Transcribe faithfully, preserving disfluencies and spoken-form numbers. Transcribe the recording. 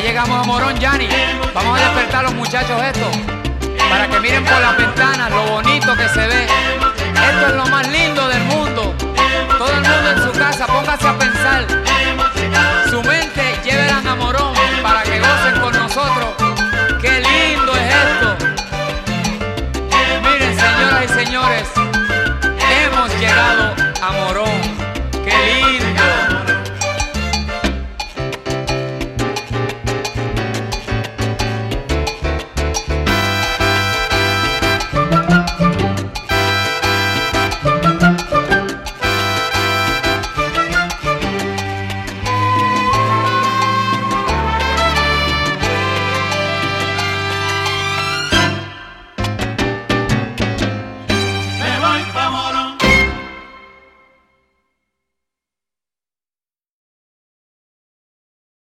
llegamos a Morón, Yani. Vamos a despertar a los muchachos esto, para que miren por las ventanas lo bonito que se ve. Esto es lo más lindo del mundo. Todo el mundo en su casa, póngase a pensar. Su mente, llévelan a Morón para que gocen con nosotros. ¡Qué lindo es esto! Miren, señoras y señores,